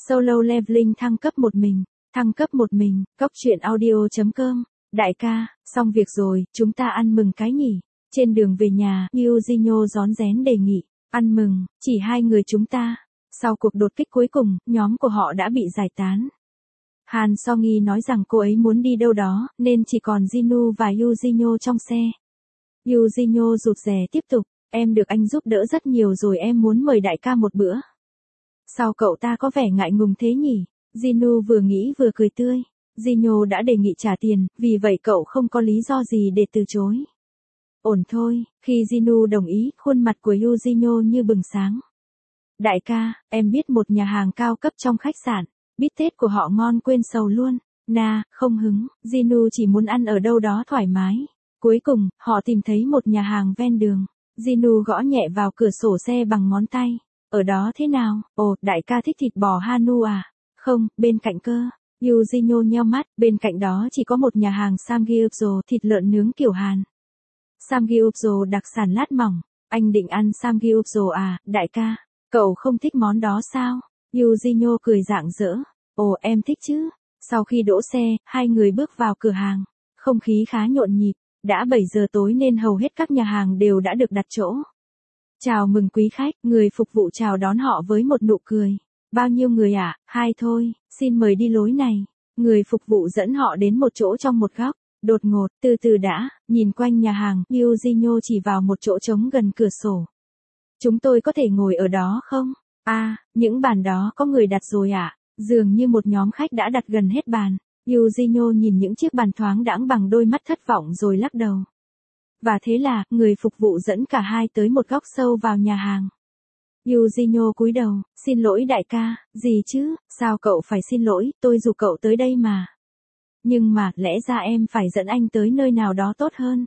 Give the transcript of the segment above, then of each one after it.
Solo Leveling thăng cấp một mình, Cóc truyện audio.com. Đại ca, xong việc rồi, chúng ta ăn mừng cái nhỉ? Trên đường về nhà, Eugenio rón rén đề nghị, ăn mừng, chỉ hai người chúng ta. Sau cuộc đột kích cuối cùng, nhóm của họ đã bị giải tán. Han So-gi nói rằng cô ấy muốn đi đâu đó, nên chỉ còn Jinu và Eugenio trong xe. Eugenio rụt rè tiếp tục, em được anh giúp đỡ rất nhiều rồi, em muốn mời đại ca một bữa. Sao cậu ta có vẻ ngại ngùng thế nhỉ? Jinu vừa nghĩ vừa cười tươi. Jino đã đề nghị trả tiền, vì vậy cậu không có lý do gì để từ chối. Ổn thôi, khi Jinu đồng ý, khuôn mặt của Eugenio như bừng sáng. Đại ca, em biết một nhà hàng cao cấp trong khách sạn, bít tết của họ ngon quên sầu luôn. Không hứng, Jinu chỉ muốn ăn ở đâu đó thoải mái. Cuối cùng, họ tìm thấy một nhà hàng ven đường. Jinu gõ nhẹ vào cửa sổ xe bằng ngón tay. Ở đó thế nào? Ồ, đại ca thích thịt bò Hanu à? Không, bên cạnh cơ. Eugenio nheo mắt, bên cạnh đó chỉ có một nhà hàng Samgyeopsal, thịt lợn nướng kiểu Hàn. Samgyeopsal đặc sản lát mỏng. Anh định ăn Samgyeopsal à, đại ca? Cậu không thích món đó sao? Eugenio cười rạng rỡ. Ồ, em thích chứ. Sau khi đỗ xe, hai người bước vào cửa hàng. Không khí khá nhộn nhịp. Đã 7 giờ tối nên hầu hết các nhà hàng đều đã được đặt chỗ. Chào mừng quý khách, người phục vụ chào đón họ với một nụ cười. Bao nhiêu người ạ? Hai thôi, xin mời đi lối này. Người phục vụ dẫn họ đến một chỗ trong một góc. Đột ngột, từ từ đã, nhìn quanh nhà hàng, Eugenio chỉ vào một chỗ trống gần cửa sổ. Chúng tôi có thể ngồi ở đó không? Những bàn đó có người đặt rồi ạ. Dường như một nhóm khách đã đặt gần hết bàn. Eugenio nhìn những chiếc bàn thoáng đãng bằng đôi mắt thất vọng rồi lắc đầu. Và thế là, người phục vụ dẫn cả hai tới một góc sâu vào nhà hàng. Eugenio cúi đầu, xin lỗi đại ca, gì chứ, sao cậu phải xin lỗi, tôi rủ cậu tới đây mà. Nhưng mà, lẽ ra em phải dẫn anh tới nơi nào đó tốt hơn.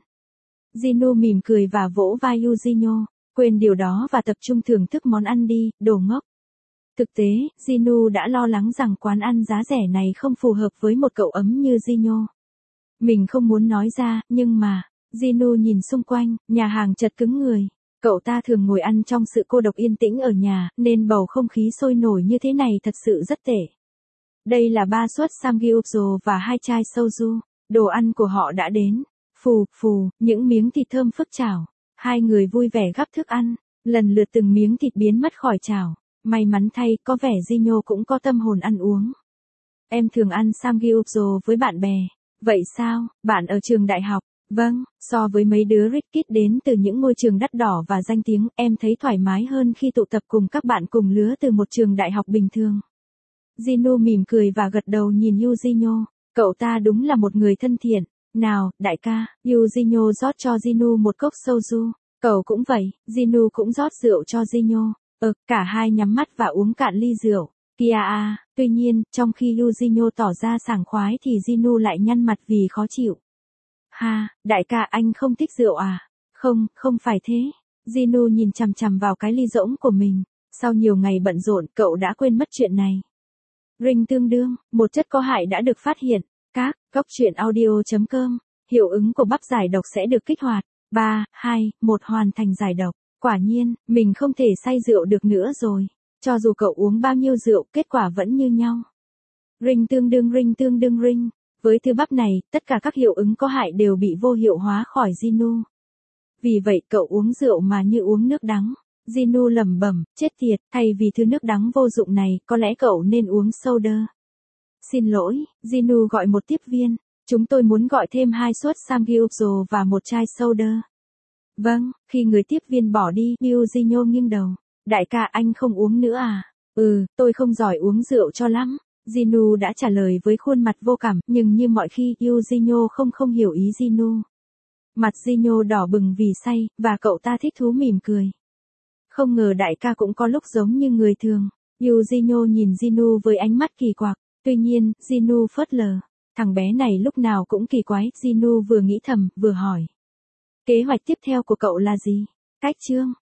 Jinu mỉm cười và vỗ vai Eugenio, quên điều đó và tập trung thưởng thức món ăn đi, đồ ngốc. Thực tế, Jinu đã lo lắng rằng quán ăn giá rẻ này không phù hợp với một cậu ấm như Jino. Mình không muốn nói ra, nhưng mà, Jinu nhìn xung quanh, nhà hàng chật cứng người. Cậu ta thường ngồi ăn trong sự cô độc yên tĩnh ở nhà, nên bầu không khí sôi nổi như thế này thật sự rất tệ. Đây là 3 suất Samgyeopsal và 2 chai soju. Đồ ăn của họ đã đến. Phù, những miếng thịt thơm phức chảo. Hai người vui vẻ gắp thức ăn. Lần lượt từng miếng thịt biến mất khỏi chảo. May mắn thay, có vẻ Jino cũng có tâm hồn ăn uống. Em thường ăn Samgyeopsal với bạn bè. Vậy sao, bạn ở trường đại học? Vâng, so với mấy đứa rich kid đến từ những ngôi trường đắt đỏ và danh tiếng, em thấy thoải mái hơn khi tụ tập cùng các bạn cùng lứa từ một trường đại học bình thường. Jinu mỉm cười và gật đầu nhìn Eugenio, cậu ta đúng là một người thân thiện. Nào, đại ca, Eugenio rót cho Jinu một cốc soju, cậu cũng vậy, Jinu cũng rót rượu cho Jino. Cả hai nhắm mắt và uống cạn ly rượu. Tuy nhiên, trong khi Eugenio tỏ ra sảng khoái thì Jinu lại nhăn mặt vì khó chịu. Đại ca anh không thích rượu à? Không phải thế. Jinu nhìn chằm chằm vào cái ly rỗng của mình. Sau nhiều ngày bận rộn, cậu đã quên mất chuyện này. Ring tương đương, một chất có hại đã được phát hiện. Cóc truyện audio.com. Hiệu ứng của bắp giải độc sẽ được kích hoạt. 3, 2, 1 hoàn thành giải độc. Quả nhiên, mình không thể say rượu được nữa rồi. Cho dù cậu uống bao nhiêu rượu, kết quả vẫn như nhau. Ring tương đương. Với thứ bắp này, tất cả các hiệu ứng có hại đều bị vô hiệu hóa khỏi Jinu. Vì vậy cậu uống rượu mà như uống nước đắng. Jinu lẩm bẩm, chết tiệt, thay vì thứ nước đắng vô dụng này, có lẽ cậu nên uống soda. Xin lỗi, Jinu gọi một tiếp viên. Chúng tôi muốn gọi thêm 2 suất Samgyeopsal và một chai soda. Vâng, khi người tiếp viên bỏ đi, Eugenio nghiêng đầu. Đại ca anh không uống nữa à? Tôi không giỏi uống rượu cho lắm. Jinu đã trả lời với khuôn mặt vô cảm, nhưng như mọi khi, Eugenio không hiểu ý Jinu. Mặt Jino đỏ bừng vì say, và cậu ta thích thú mỉm cười. Không ngờ đại ca cũng có lúc giống như người thường. Eugenio nhìn Jinu với ánh mắt kỳ quặc. Tuy nhiên, Jinu phớt lờ. Thằng bé này lúc nào cũng kỳ quái, Jinu vừa nghĩ thầm, vừa hỏi. Kế hoạch tiếp theo của cậu là gì? Cách chương